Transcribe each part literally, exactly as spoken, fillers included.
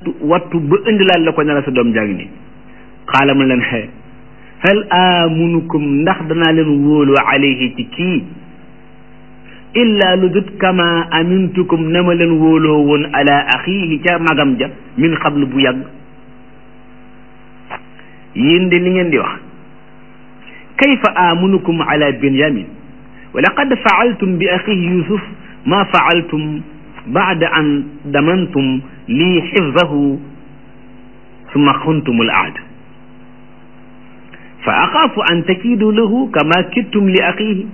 wattu wattu ba indilaat la ko ne la sa doom jàng ni xaala mu leen xe hal amunukum ndax danaa leen wóolu alayhi ci kii illa lu dut kama amintukum na ma leen wóoloo woon ala axiihi ca magam ja min xablu bu yàgg yéen de li ngeen di wax kayfa amunukum ala binyamin wa laqad faaltum bi axiihi yusuf ma faaltum baada an damantum lii xifdahu summa xuntum al ahd fa axaafu an takiidu lahu kama kittum li axiihi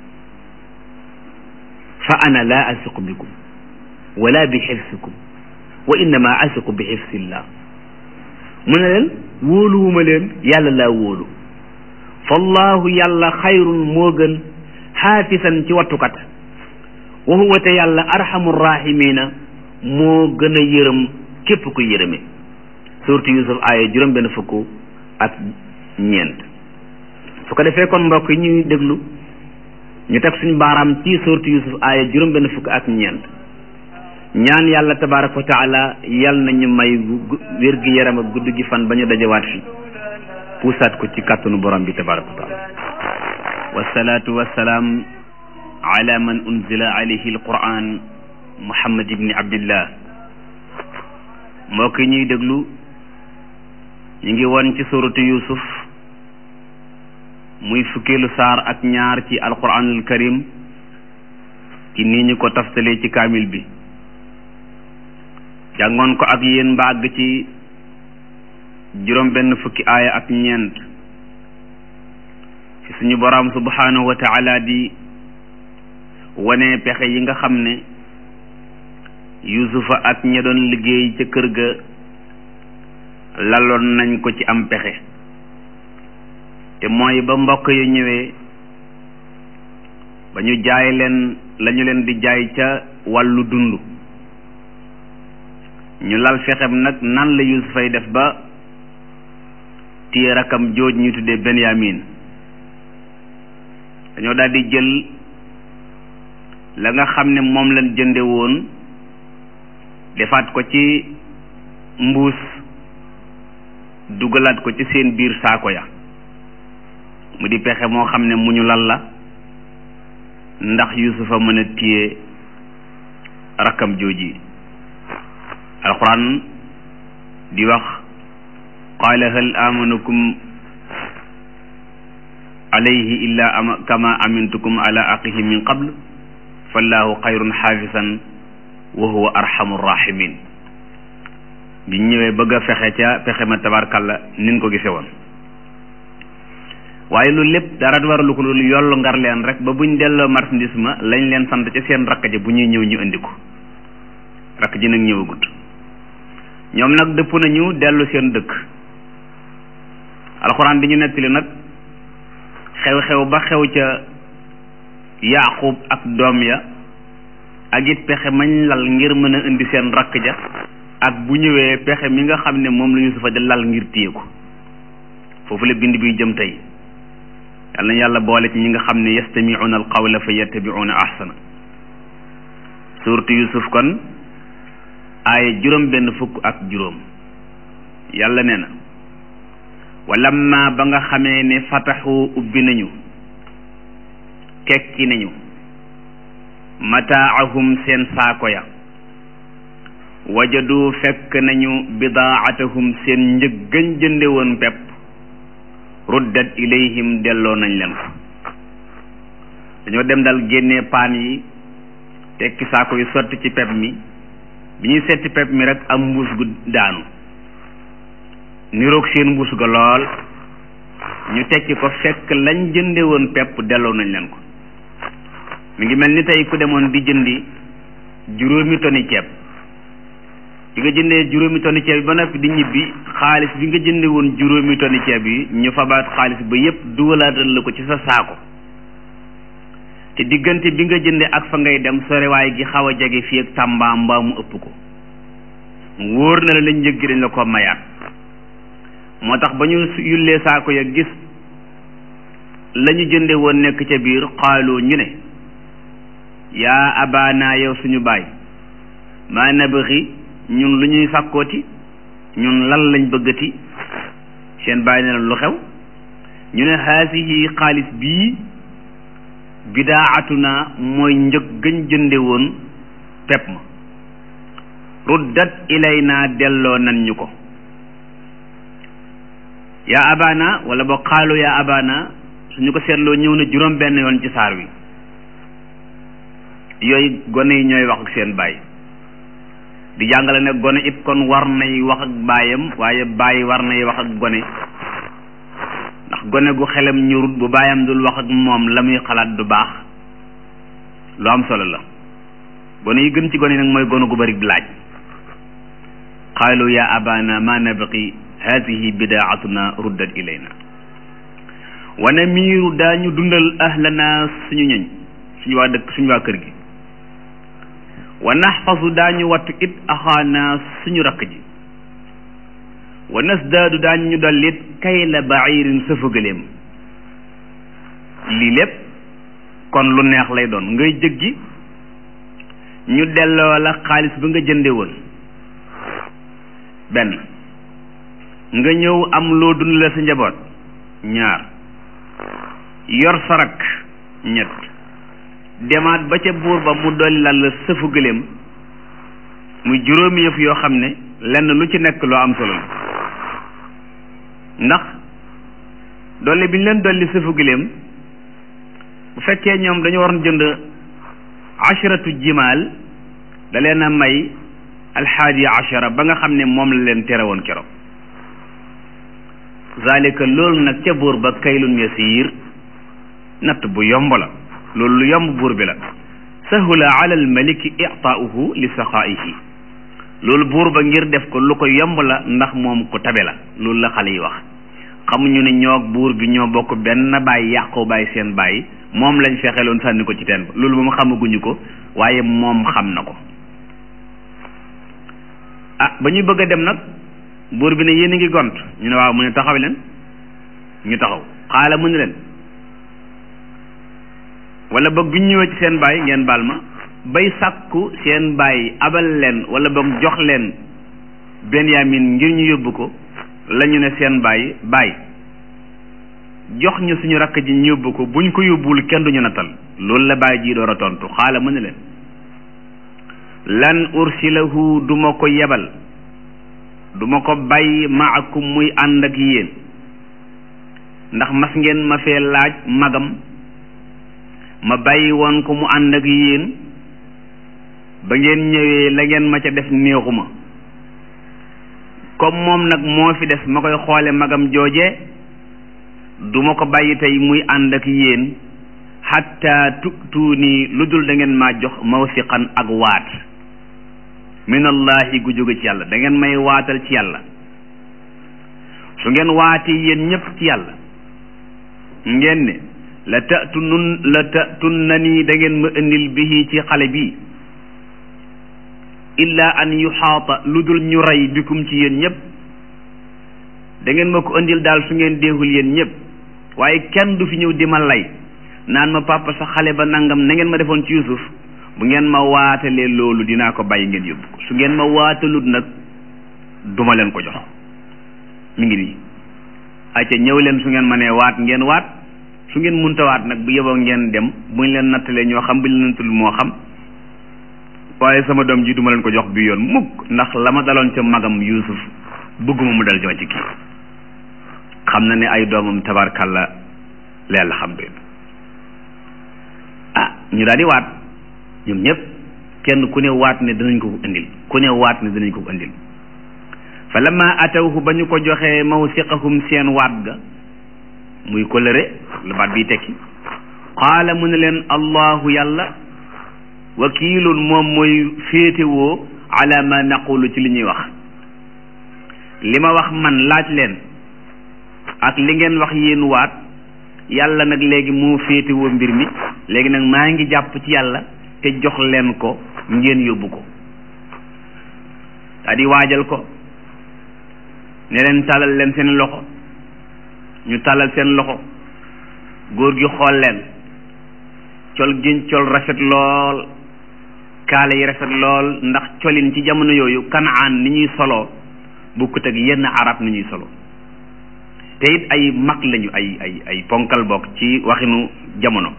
fa ana laa asiqu bikum wala bi xifsikum wa innama asiqu bi xifsillah mu ne leen wóoluwuma leen yàlla laa wóolu fallahu yàlla xayrun moo gën xaafisan ci wattukat wa huwa te yàlla arhamu rahimina moo gën a yërëm képp ku yërëme suuratu Yusuf aaya juróom benn fukk ak ñeent su ko defee kon mbokk yi ñuy déglu ñu teg suñu baaraam ci suuratu Yusuf aaya juróom benn fukk ak ñeent ñaan yàlla tabaraka wa taala yal nañu may wér gi yaram ak gudd gi fan ba ñu dajawaat fi puusaat ko ci kàttanu borom bi tabaraka wa taala wasalaatu wasalaam ala man unzila alayhi alquran muhammad ibni abdillah mbokk yi ñuy déglu ñu ngi woon ci suuratu Yusuf muy fukkeelu saar ak ñaar ci alquranul karim ci nii ñu ko taftalee ci kaamil bi jàngoon ko ak yéen ba àgg ci juróom benn fukki aaya ak ñeent ci suñu borom subhanahu wa taala di wane pexe yi nga xam ne yusufa ak ña doon liggéey ca kër ga laloon nañ ko ci am pexe te mooy ba mbokk yu ñëwee ba ñu jaay leen lañu leen di jaay ca wàllu dund ñu lal fexem nag nan la yusufay def ba téye rakam jooj ñu tuddee benyamin dañoo daal di jël la nga xam ne moom lañ jënde woon defaat ko ci mbuus dugalaat ko ci seen biir saako ya mu di pexe moo xam ne mu ñu lal la ndax yusufa mën a téye rakkam jooji alquran di wax qaala hal amanukum alayhi illa ama kama amintukum ala aqihi min qabl fallahu xayrun xaafisan wa huwa arhamu rahimin bi ñëwee bëgg a fexe ca pexe ma tabarkalla nin ko gise woon waaye loolu lépp dara waralu ko loolu yollu ngar leen rek ba buñ delloo marchandise ma lañ leen sant ca seen rakk ja bu ñuy ñëw ñu indi ko rakk ji nag ñëwagut ñoom nag dëpp nañu dellu seen dëkk alxuraan di ñu nettali nag xew-xew ba xew ca Yaaqub ak doom ya ak it pexe mañ lal ngir mën a indi seen rakk ja ak bu ñëwee pexe mi nga xam ne moom la Yusufa di lal ngir téye ko foofu la bind bi jëm tey yal na yàlla boole ci ñi nga xam ne yastami'una alqawla fa yattabi'una ahsana suuratu Yusuf kon aaya juróom benn fukk ak juróom yàlla nee na walamma ba nga xamee ne fataxu ubbi nañu kekki nañu mataahum seen saako ya wajadu fekk nañu bidaatahum seen njëg gën jënde woon pepp ruddat ilayhim delloo nañ leen ko dañoo dem dal génnee paan yi tekki saako yu sotti ci pepp mi bi ñuy setti pepp mi rek am mbuus gu daanu niroog seen mbuus ga lool ñu tekki ko fekk lañ jënde woon pepp delloo nañ leen ko mi ngi mel ni tey ku demoon di jëndi juróomi toni ceeb bi nga jëndee juróomi toni ceeb yi ba noppi di ñibbi xaalis bi nga jënde woon juróomi toni ceeb yi ñu fabaat xaalis ba yépp dugalaatal la ko ci sa saako te diggante bi nga jënde ak fa ngay dem sorewaay gi xaw a jege fii ak Tàmba mbaa mu ëpp ko wóor na la lañ njëg gi dañ la ko mayaat moo tax ba ñu yullee saako ya gis la ñu jënde woon nekk ca biir xaaloo ñu ne yaa abaana yow suñu baay maa nabixi ñun lu ñuy sàkkooti ñun lan lañ bëggati seen bàyyi ne lu xew ñu ne haasihi xaalis bii bidaatuna mooy njëg gën jënde woon pepp ma ruddat ilayna delloo nan ñu ko yaa abana wala boo xaalu yaa abana suñu ko seetloo ñëw na juróom benn yoon ci saar wi yooyu gone yi ñooy wax ak seen baay di jàngale ne gone it kon war nay wax ak baayam waaye baay war nay wax ak gone ndax gone gu xelam ñurut bu baayam dul wax ak moom la muy xalaat du baax lu am solo la gone yi gën ci gone yi nag mooy gone gu bari laaj qaalu ya abana ma nabqi hadihi bidaatuna ruddat ilayna wa namiiru daañu dundal ahlana suñu ñëñ suñu waa dëkk suñu waa kër gi wa naxfasu daañu wattu it axaana suñu rakk ji wa nasdaadu daañu ñu dollit kayla ba'irin sëfagaleem lii lépp kon lu neex lay doon ngay jëggi ñu delloo la xaalis bi nga jënde woon benn nga ñëw am loo dundale sa njaboot ñaar yor sa rakk ñett demaat ba ca buur ba mu dolli la la sëfu gëléem muy juróomi yëf yoo xam ne lenn lu ci nekk loo am solo la ndax dolli bi ñu leen dolli sëfu gëléem bu fekkee ñoom dañu waroon jënd asharatu jimaal da leen a may alxaadi ashara ba nga xam ne moom la leen tere woon keroog zalika loolu nag ca buur ba kaylun yasiir natt bu yomb la loolu lu yomb buur bi la sahula ala al maliki i'taa'uhu li saxaa'ihi loolu buur ba ngir def ko lu ko yomb la ndax moom ko tabe la loolu la xale yi wax xamuñu ne ñoo buur bi ñoo bokk benn bàyyi yàqoo bàyyi seen bàyyi moom lañ fexeloon sànni ko ci teen ba loolu moom xamaguñu ko waaye moom xam na ko ah ba ñuy bëgg a dem nag buur bi ne yéen a ngi gont ñu ne waaw mu ne taxaw leen ñu taxaw xaala mu ne leen wala boog bi ñu ñëwee ci seen baay ngeen baal ma bay sàkku seen baay abal leen wala boog jox leen Benyamin ngir ñu yóbbu ko la ñu ne seen baay baay jox ñu suñu rakk ji ñu yóbbu ko buñ ko yóbbuwul kenn duñu nattal loolu la baay ji door a tontu xaala mu ne leen lan ursilahu duma ko yebal duma ko bàyyi maakum muy ànd ak yéen ndax mas ngeen ma fee laaj magam ma bàyyi woon ko mu ànd ak yéen ba ngeen ñëwee la ngeen ma ca def néexuma comme moom nag moo fi des ma koy xoole magam jooje duma ko bàyyi tey muy ànd ak yéen xatta tu'tuuni lu dul da ngeen maa jox mawsiqan ak waat minallahi gu jóge ci yàlla da ngeen may waatal ci yàlla su ngeen waatee yéen ñëpp ci yàlla ngeen ne la ta'tunun la ta'tunna nii da ngeen ma indil bihi ci xale bi illa an yuxaata lu dul ñu rey bikum ci yéen ñëpp da ngeen ma ko indil daal su ngeen deexul yéen ñëpp waaye kenn du fi ñëw di ma lay naan ma papa sa xale ba nangam na ngeen ma defoon ci Yuusuf bu ngeen ma waatalee loolu dinaa ko bàyyi ngeen yóbbu ko su ngeen ma waatalut nag duma leen ko jox mi ngi nii acca ñëw leen su ngeen ma nee waat ngeen waat su ngeen munta waat nag bu yeboo ngeen dem buñ leen nattalee ñoo xam buñ leen nattalu moo xam waaye sama doom ji duma leen ko jox bi yoon mukk ndax la ma daloon ca magam Yuusuf bëgguma mu dal joo ci kii xam na ne ay doomam tabarkalla leel alhamdulillah ah ñu daal di waat ñoom ñëpp kenn ku ne waat ne danañ ko ko indil ku ne waat ne danañ ko ko indil fa lamma atawhu ba ñu ko joxee mawsiqahum seen waat ga muy kolëre la baat bi tekki qaala mu ne leen allahu yàlla wakiilun moom mooy féetewoo ala ma naqulu ci li ñuy wax li ma wax man laaj leen ak li ngeen wax yéen waat yàlla nag léegi moo féetewoo mbir mi léegi nag maa ngi jàpp ci yàlla te jox leen ko ngeen yóbbu ko daa di waajal ko ne leen tàllal leen seen loxo ñu tàllal seen loxo góor gi xool leen col giñ col rafet lool kaala yi rafet lool ndax colin ci jamono yooyu Kanaan ni ñuy soloo bokkut ak yenn arab ni ñuy solo te it ay mag lañu ay ay ay ponkal bokk ci waxinu jamono.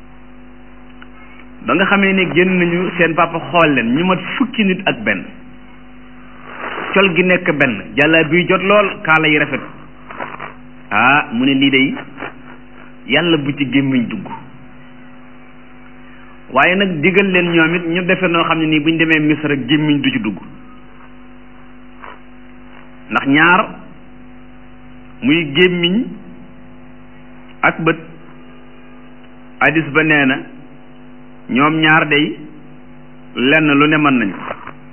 ba nga xamee ne génn nañu seen papa xool leen ñu mat fukki nit ak benn col gi nekk benn jàlla biy jot lool kaala yi rafet ah mu ne lii day yàlla bu ci gémmiñ dugg waaye nag digal leen ñoom it ñu defe noo xam ne nii buñ demee Misra gémmiñ du ci dugg ndax ñaar muy gémmiñ ak bët hadis ba nee na ñoom ñaar day lenn lu ne mën nañu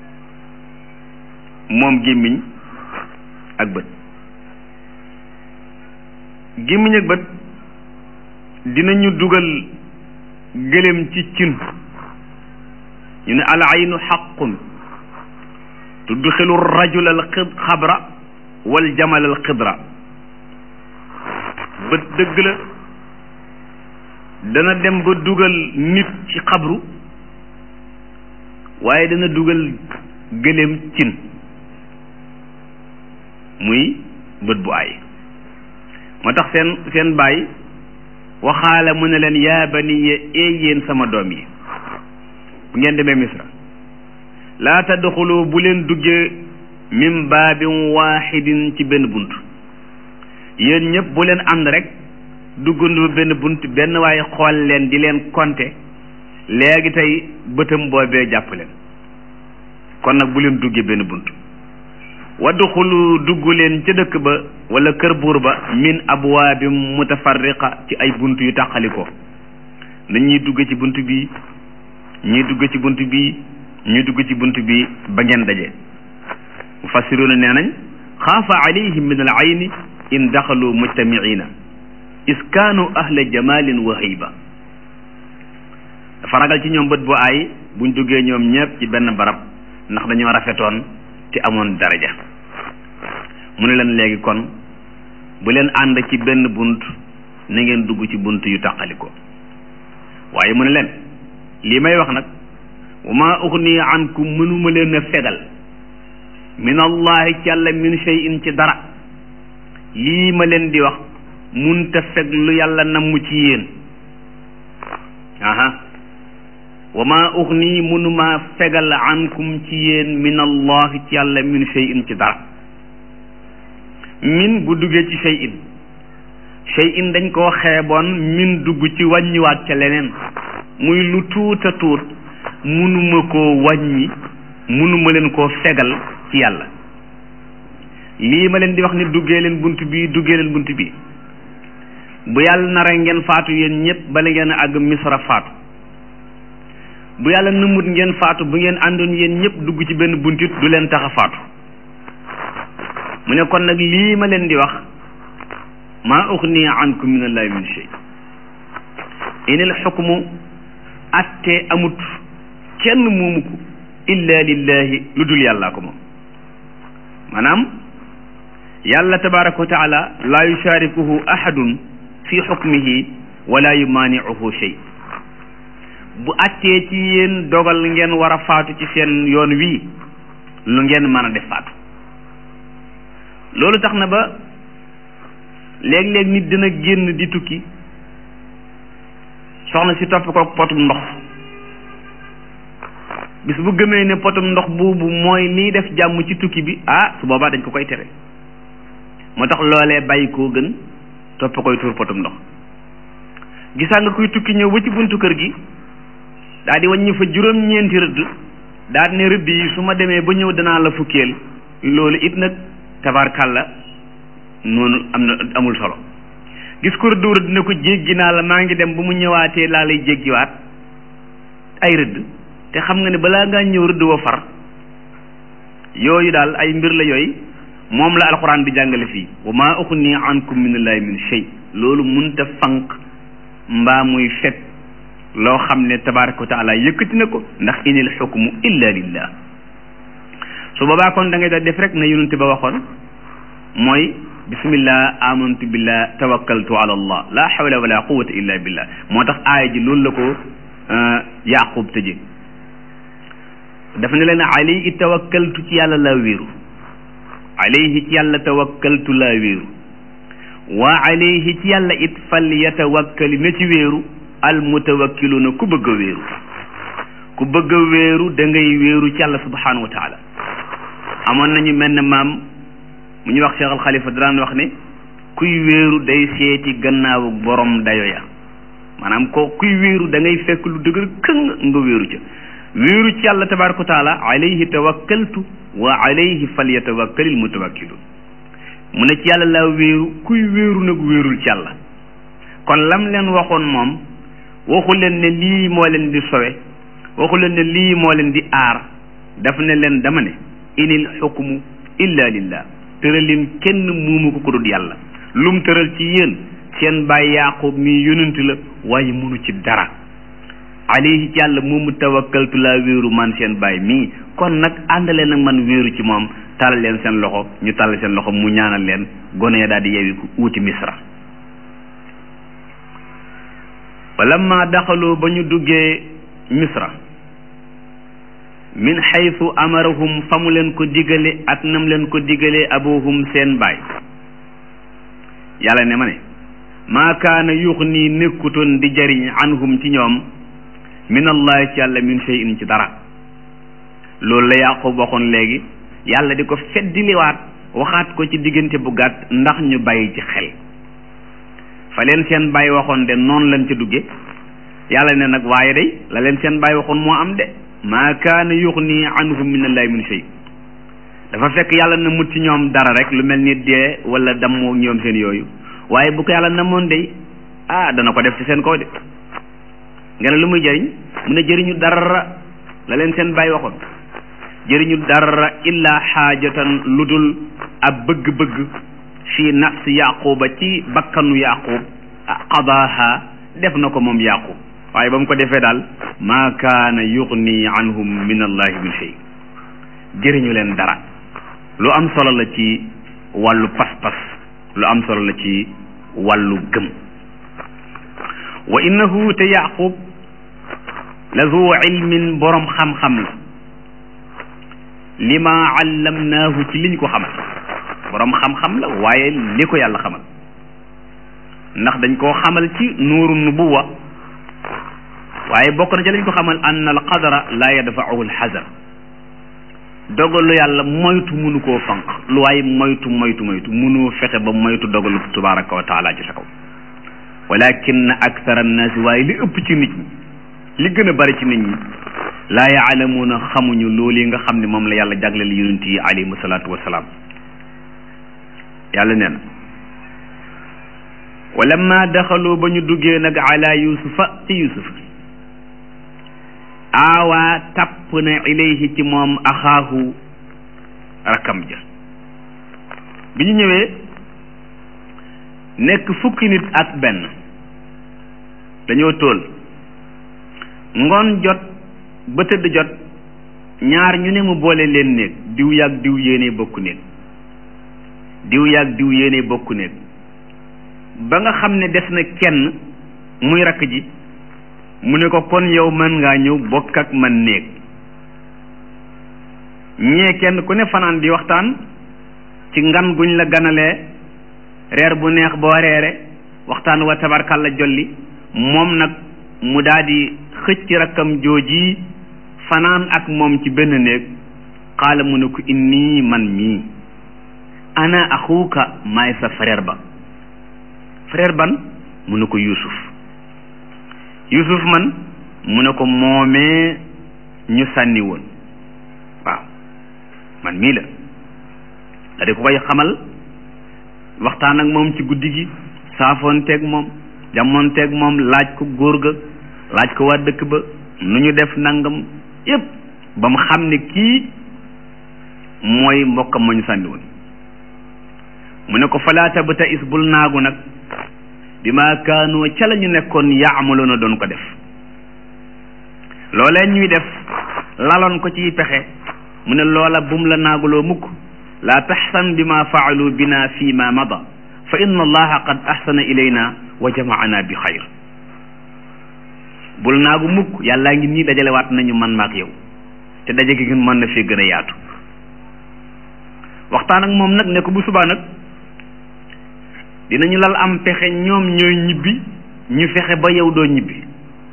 moom gémmiñ ak bët gémmiñ ak bët dinañu dugal gëléem ci cin ñu ne al aynu xaqun tudxilu rajul al xabra wal jamal al xidra bët dëgg la dana dem ba dugal nit ci xabru waaye dana dugal gëléem cin muy bët bu aay moo tax seen seen baay waxaala mu ne leen yaa baniya ee yéen sama doom yi bu ngeen demee Misra laa tadxulu bu leen duggee min baabin waaxidin ci benn bunt yéen ñëpp bu leen ànd rek duggandu benn bunt benn waaye xool leen di leen konte léegi tey bëtam boobee jàpp leen kon nag bu leen duggee benn bunt wadxulu dugg leen ca dëkk ba wala kër buur ba min abwaabin mutafarriqa ci ay bunt yu tàqalikoo dañuy dugg ci bunt bi ñuy dugg ci bunt bi ñuy dugg ci bunt bi ba ngeen daje mufassiruuna nee nañ xaafa alayhim min al ayni in daxalu mujtamiina iskaanu ahla jamalin wa hayba dafa ragal ci ñoom bët bu aay buñ duggee ñoom ñëpp ci benn barab ndax dañoo rafetoon te amoon daraja mu ne leen léegi kon bu leen ànd ci benn bunt na ngeen dugg ci bunt yu tàqaliko waaye mu ne leen lii may wax nag wa maa uxni ankum mënuma leen a fegal min allahi ci yàlla min shay'in ci dara lii ma leen di wax munta feg lu yàlla namm ci yéen aha wa maa uxni mënuma fegal ankum ci yéen min allahi ci yàlla min shay'in ci dara min bu duggee ci shay'in shay'in dañ koo xeeboon min dugg ci wàññiwaat ca leneen muy lu tuuta tuut mënuma koo wàññi mënuma leen koo fegal ci yàlla lii ma leen di wax ni duggee leen bunt bi duggee leen bunt bi bu yàlla nara ngeen faatu yéen ñëpp bala ngeen a àgg Misra faatu bu yàlla nëmmut ngeen faatu bu ngeen àndoon yéen ñëpp dugg ci benn buntit du leen tax a faatu mu ne kon nag lii ma leen di wax maa uxni ankum min allahi min shay inil xukmu atte amut kenn moomu ko illa lillahi lu dul yàllaa ko moom maanaam yàlla tabaraka wa taala laa yusharikuhu ahadun fi xukmihi wala yumaaniuhu shay bu attee ci yéen dogal ngeen war a faatu ci seen yoon wii lu ngeen mën a def faatu loolu tax na ba léeg-léeg nit dina génn di tukki soxna si topp ko potum ndox bis bu gëmee ne potum ndox boobu mooy liy def jàmm ci tukki bi ah su boobaa dañ ko koy tere moo tax loolee bàyyi koo gën topp koy tuur potum ndox gisaa nga kuy tukki ñëw ba ci buntu kër gi daal di wàññi fa juróom-ñeenti rëdd daal ne rëdd yi su ma demee ba ñëw danaa la fukkeel loolu it nag tabarkàlla noonu am na amul solo gis ko rëdd rëdd ne ko jéggi naa la maa ngi dem ba mu ñëwaatee laa lay jéggiwaat ay rëdd te xam nga ne balaa ngaa ñëw rëdd wa far yooyu daal ay mbir la yooyu moom la alxuraan di jàngale fii wa maa uxni ankum minallahi min shay loolu munta fanq mbaa muy fet loo xam ne tabaraka wa taala yëkkati na ko ndax inil xukmu illa lillah su boobaa kon da ngay daal def rek na yonente ba waxoon mooy bismillah amantu billah tawakkaltu ala allah la hawla wala quwwata illa billah moo tax aaya ji loolu la ko yaqub tëje dafa ne leen alayhi tawakkaltu ci yàlla la wéeru alayhi ci yàlla tawakkaltu laa wéeru wa alayhi ci yàlla it fal yatawakkali na ci wéeru al mutawakkiluna ku bëgg a wéeru ku bëgg a wéeru da ngay wéeru ci yàlla subhanahu wa taala. amoon nañu mel ne maam mu ñu wax Cheikh al Khalifa daan wax ne kuy wéeru day seeti gannaawu borom dayo ya maanaam ko kuy wéeru da ngay fekk lu dëgër këng nga wéeru ca wéeru ci yàlla tabaraka wa taala alayhi tawakkaltu wa alayhi falyatawakkalil mutawakkilun mu ne ci yàlla laa wéeru kuy wéeru nag wéerul ci yàlla. kon lam leen waxoon moom waxu leen ne lii moo leen di sowe waxu leen ne lii moo leen di aar daf ne leen dama ne inil xukmu illa lillah tëralin kenn muumu ko ko dul yàlla lum tëral ci yéen seen baay Yaaqub mi yonent la waaye munu ci dara alayhi ci yàlla moomu tawakkaltu laa wéeru man seen baay mii kon nag àndale nag man wéeru ci moom talal leen seen loxo ñu talal seen loxo mu ñaanal leen gone ya daal di yewi ku uuti misra walamma daxaloo ba ñu duggee misra min xaytu amarahum fa mu leen ko digale ak nam leen ko digalee abuhum seen baay yàlla ne ma ne maa kaana yuxni nekkutoon di jariñ anhum ci ñoom min allahi ci yàlla min shay'in ci dara loolu la Yaqub waxoon léegi yàlla di ko feddiliwaat waxaat ko ci diggante bu gàtt ndax ñu bàyyi ci xel fa leen seen baay waxoon de noonu lañ ca dugge yàlla ne nag waaye day la leen seen baay waxoon moo am de maa kaana yuxni anhum min allahi min shay dafa fekk yàlla na mut ci ñoom dara rek lu mel ni dee wala dammoo ñoom seen yooyu waaye bu ko yàlla namoon day ah dana ko def ci seen kaw de nga ne lu muy jëriñ mu ne jëriñu dara la leen seen baay waxoon jëriñu dara illa xaajatan lu dul ab bëgg-bëgg fii nafsi yaquba ci bakkanu yaqub qadaaha def na ko moom yaqub waaye ba mu ko defee daal maa kaana yuxni anhum min allahi min shay jëriñu leen dara lu am solo la ci wàllu pas-pas lu am solo la ci wàllu gëm wa innahu te yaqub la zu ilmin borom xam-xam la lima allamnaahu ci liñ ko xamal borom xam-xam la waaye li ko yàlla xamal ndax dañ koo xamal ci nuuru nubuwa waaye bokk na ci lañ ko xamal ann al qadara la yadfa'uhu al hazar dogalu yàlla moytu munu koo fanq lu waaye moytu moytu moytu munu fexe ba moytu dogalu tabaraka wa taala ci sa kaw walakin akthara annaasi waaye li ëpp ci nit ñi li gën a bari ci nit ñi laa yaalamuuna xamuñu loolu yi nga xam ne moom la yàlla jagleel yonent yi alayhimu salaatu wasalaam yàlla nee na walamma daxaloo ba ñu duggee nag ala yusufa ci yusuf aawaa tapp na ilayhi ci moom axaahu rakam ja bi ñu ñëwee nekk fukki nit ak benn dañoo tool ngoon jot ba tëdd jot ñaar ñu ne mu boole leen néeg diw yaag diw yéene bokku néeg diw yaag diw yéene bokku néeg ba nga xam ne des na kenn muy rakk ji mu ne ko kon yow mën ngaa ñëw bokk ak man néeg ñee kenn ku ne fanaan di waxtaan ci ngan guñ la ganalee reer bu neex boo reere waxtaan wa tabarkalla jolli moom nag mu daal di xëcc rakkam jooji fanaan ak moom ci benn néeg xaala mu ne ko inni man mii ana axuuka maay sa frère ba frère ban mu ne ko yusuf yusuf man mu ne ko moomee ñu sànni woon waaw man mii la da di ko koy xamal waxtaan ak moom ci guddi gi saafoonteeg moom jamoonteeg moom laaj ko góor ga laaj ko waa dëkk ba nu ñu def nangam yépp ba mu xam ne kii mooy mbokkam ma ñu sànni woon mu ne ko falaa tabta is bul naagu nag bi ma kaanoo ca la ñu nekkoon yaamaloona doon ko def loolee ñuy def laloon ko ci pexe mu ne loola bum la naaguloo mukk laa taxsan bi ma faalu bina fi ma mada fa inna allaha qad ahsana ilayna wa jamaana bi xayr bul naagu mukk yàllaa ngi nii dajalewaat nañu man maak yow te daje gi mën na fee gën a yaatu waxtaan ak moom nag ne ko bu subaa nag dinañu lal am pexe ñoom ñooy ñibbi ñu fexe ba yow doo ñibbi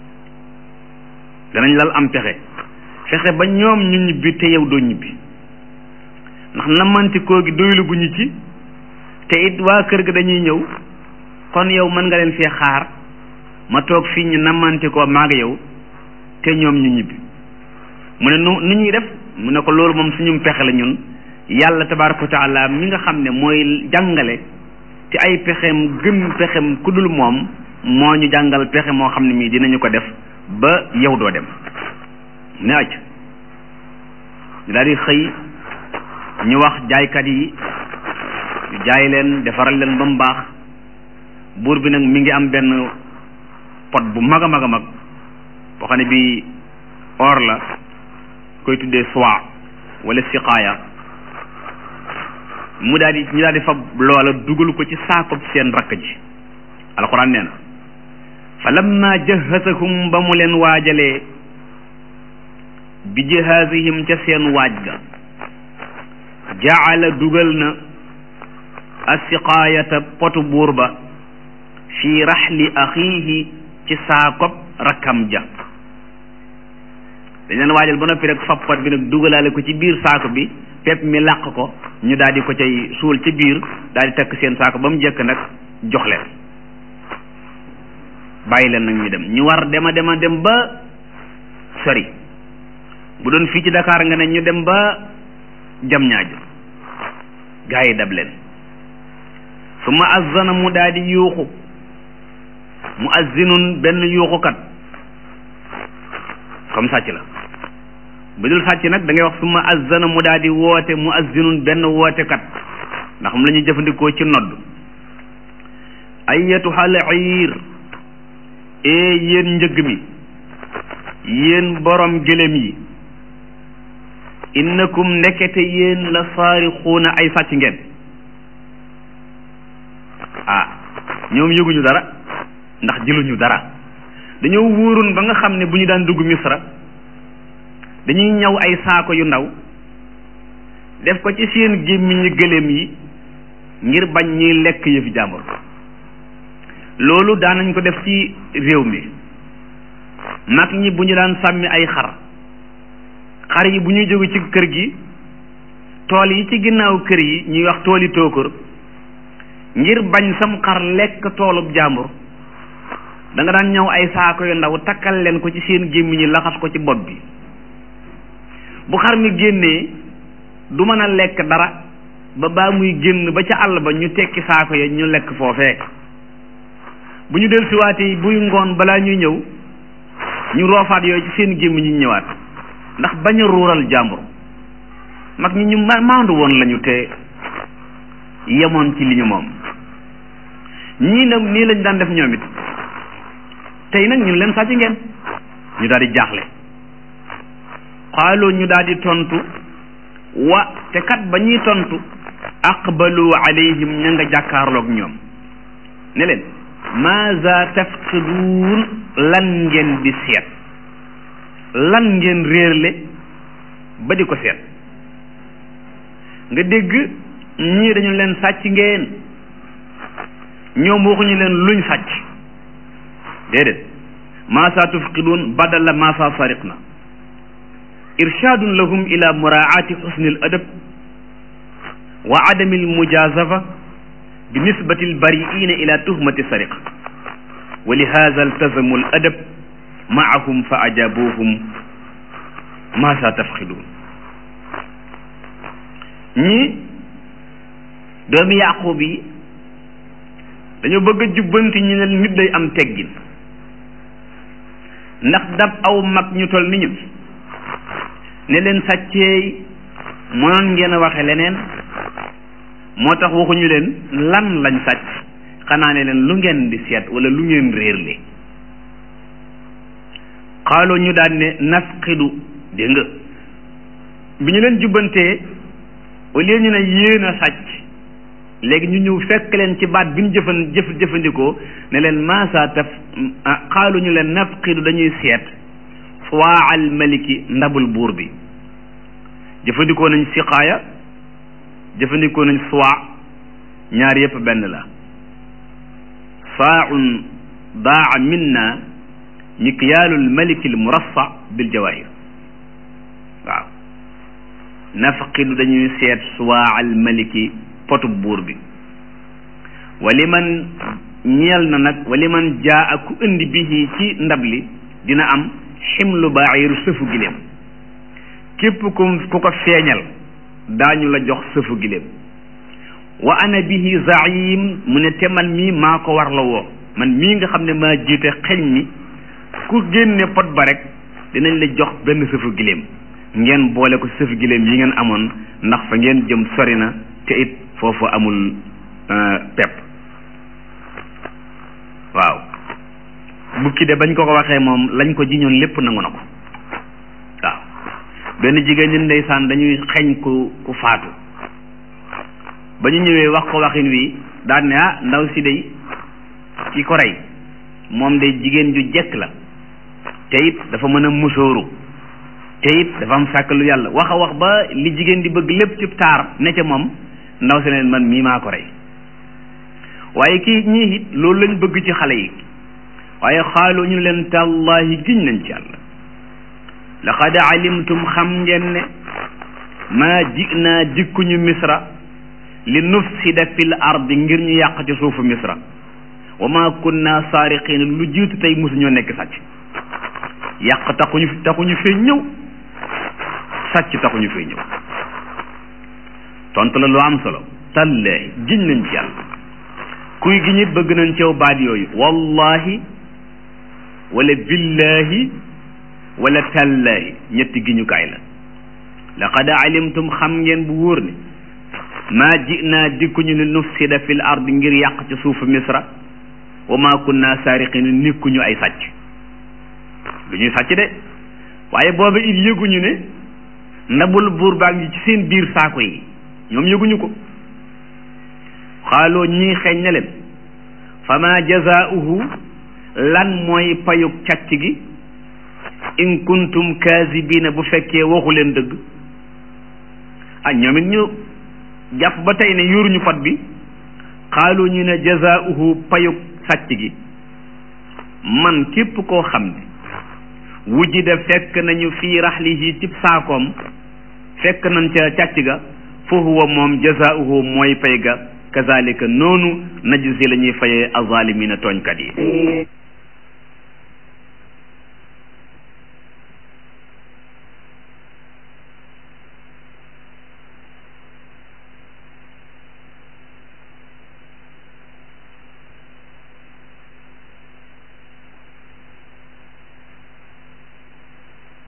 danañ lal am pexe fexe ba ñoom ñu ñibbi te yow doo ñibbi ndax namantikoo gi doylu gu ñu ci te it waa kër ga dañuy ñëw kon yow mën nga leen fee xaar ma toog fii ñu namantikoo maag yow te ñoom ñu ñibbi mu ne nu nu ñuy def mu ne ko loolu moom suñu pexe la ñun yàlla tabaaraka wa taala mi nga xam ne mooy jàngale te ay pexeem gën pexeem ku dul moom moo ñu jàngal pexe moo xam ne mii dinañu ko def ba yow doo dem ne acc ñu daal di xëy ñu wax jaaykat yi ñu jaay leen defaral leen ba mu baax buur bi nag mi ngi am benn pot bu mag a mag a mag boo xam ne bii or la koy tuddee soie wala siqaaya mu daal di ñu daal di fab loola dugal ko ci saakob seen rakk ji alxuraan nee na fa lamma jahasahum ba mu leen waajalee bi jahaazihim ca seen waaj ga jaala dugal na asiqaayata potu buur ba fi raxli axiihi ci saakob rakkam ja dañ leen waajal ba noppi rek fab pot bi nag dugalaale ko ci biir saako bi pepp mi làq ko ñu daal di ko cay suul ci biir daal di takk seen saako ba mu jëkk nag jox leen bàyyi leen nag ñu dem ñu war dema dema dem ba sori bu doon fii ci Dakar nga ne ñu dem ba jam ñaaju gaa yi dab leen su ma azzana mu daal di yuuxu mu azzinun benn yuuxukat comme sàcc la bu dul sàcc nag da ngay wax su ma azzana mu daal di woote mu azzinun benn wootekat ndax moom la ñuy jëfandikoo ci nodd ayyatuhal iir ee yéen njëgg mi yéen borom gëlëm yi innakum ndekete yéen la saarixuuna ay sàcc ngeen ah ñoom yëguñu dara ndax jëluñu dara dañoo wóorun ba nga xam ne bu ñu daan dugg misra dañuy ñaw ay saako yu ndaw def ko ci seen gémmiñi gëléem yi ngir bañ ñuy lekk yëfi jàmbur loolu daanañ ko def ci réew mi mag ñi bu ñu daan sàmmi ay xar xar yi bu ñuy jóge ci kër gi tool yi ci ginnaaw kër yi ñuy wax tooli tóokër ngir bañ sam xar lekk toolub jàmbur da nga daan ñëw ay saako yu ndaw takkal leen ko ci seen gémmiñ yi laxas ko ci bopp bi bu xar mi génnee du mën a lekk dara ba baa muy génn ba ca àll ba ñu tekki saako ya ñu lekk foofee bu ñu del siwaatee buy ngoon balaa ñuy ñëw ñu roofaat yooyu ci seen gémmiñ ñu ñëwaat ndax bañ a ruural jàmbur mag ñi ñu maandu woon lañu te yemoon ci li ñu moom ñii nag nii lañ daan def ñoom it tey nag ñun leen sàcc ngeen ñu daal di jaaxle xaaloo ñu daal di tontu wa te kat ba ñuy tontu aqbalu alayhim ña nga jàkkaarloog ñoom ne leen maaza tafqiduun lan ngeen di seet lan ngeen réerle ba di ko seet nga dégg ñii dañu leen sàcc ngeen ñoom waxuñu leen luñ sàcc déedéet maaza tafqiduun badala maaza sariqna irshaadun lahum ila muraati xusni al adab wa adami al mujazafa bi nisbati al bariina ila tuhmati sariqa wa li hada iltazamu al adab maahum fa ajabuhum maaza tafqiduun ñii doomi yaqub yi dañoo bëgg a jubbanti ñu ne nit day am teggin ndax dab aw mag ñu tol ni ñun ne leen sàcceey mënoon ngeen a waxe leneen moo tax waxuñu leen lan lañ sàcc xanaa ne leen lu ngeen di seet wala lu ngeen réerle xaaloo ñu daan ne nafqidu dégg nga bi ñu leen jubbantee au lieu ñu ne yéen a sàcc léegi ñu ñëw fekk leen ci baat bi ñu jëfan jëf jëfandikoo ne leen maasa taf xaalu ñu leen nafqidu dañuy seet suwaa al maliki ndabul buur bi jëfandikoo nañ siqaaya jëfandikoo nañ suwaa ñaar yépp benn la saaun daa minna mikyaalul malikil murassa bil jawahir waaw nafqidu dañuy seet suwaa al maliki potu buur bi waliman ñeel na nag waliman jaa ak ku indi bihi ci ndab li dina am ximlu baaxiru sëfu giléem képp ku ku ko feeñal daañu la jox sëfu giléem wa ana bihi zaim mu ne te man mii maa ko war la woo man mii nga xam ne maa jiite xeñ mi ku génne pot ba rek dinañ la jox benn sëfu giléem ngeen boole ko sëfu giléem yi ngeen amoon ndax fa ngeen jëm sori na te it foofu amul pepp waaw bukki de bañ ko ko waxee moom lañ ko jiñoon lépp nangu na ko waaw benn jigéen ñi ndeysaan dañuy xeñ ku ku faatu ba ñu ñëwee wax ko waxin wi daan ne ah ndaw si day ki ko rey moom day jigéen ju jekk la te it dafa mën a musóoru te it dafa am sàkkalu yàlla wax a wax ba li jigéen di bëgg lépp ci taar ne ca moom ndaw si leen man mii maa ko rey waaye kii ñii it loolu lañ bëgg ci xale yi waaye xaaloo ñu leen tàllaahi giñ nañ ci yàlla laqad alimtum xam ngeen ne maa jinaa dikkuñu misra li nufsida fil ardi ngir ñu yàq ci suufu misra wa ma kunna saariqiina lu jiitu tey mosuñoo nekk sàcc yàq taxuñu taxuñu fee ñëw sàcc taxuñu fee ñëw tontu la lu am solo tallaahi giñ nañ ci yàlla kuy gi ñit bëgg nañ ceew baat yooyu wallahi wala billahi wala tallaahi ñetti giñukaay la laqad alimtum xam ngeen bu wóor ne maa jinaa dikkuñu li nufsida fil ardi ngir yàq ci suufu misra wa ma kunna saariqina nikkuñu ay sàcc lu ñuy sàcc de waaye booba it yëguñu ne ndabul buur baa ngi ci seen biir saako yi ñoom yëguñu ko xaaloo ñii xeeñ na leen fa ma jazaauhu lan mooy payug càcc gi in kuntum kaasibiina bu fekkee waxu leen dëgg ah ñoom it ñu jàpp ba tey ne yoruñu pot bi xaaloo ñu ne jazaauhu payug sàcc gi man képp koo xam ne wujida fekk nañu fii raxlihi cib saakoom fekk nañ ca càcc ga fa huwa moom jazaauhu mooy pay ga kazalika noonu najzi la ñuy fayee azalimina tooñkat yi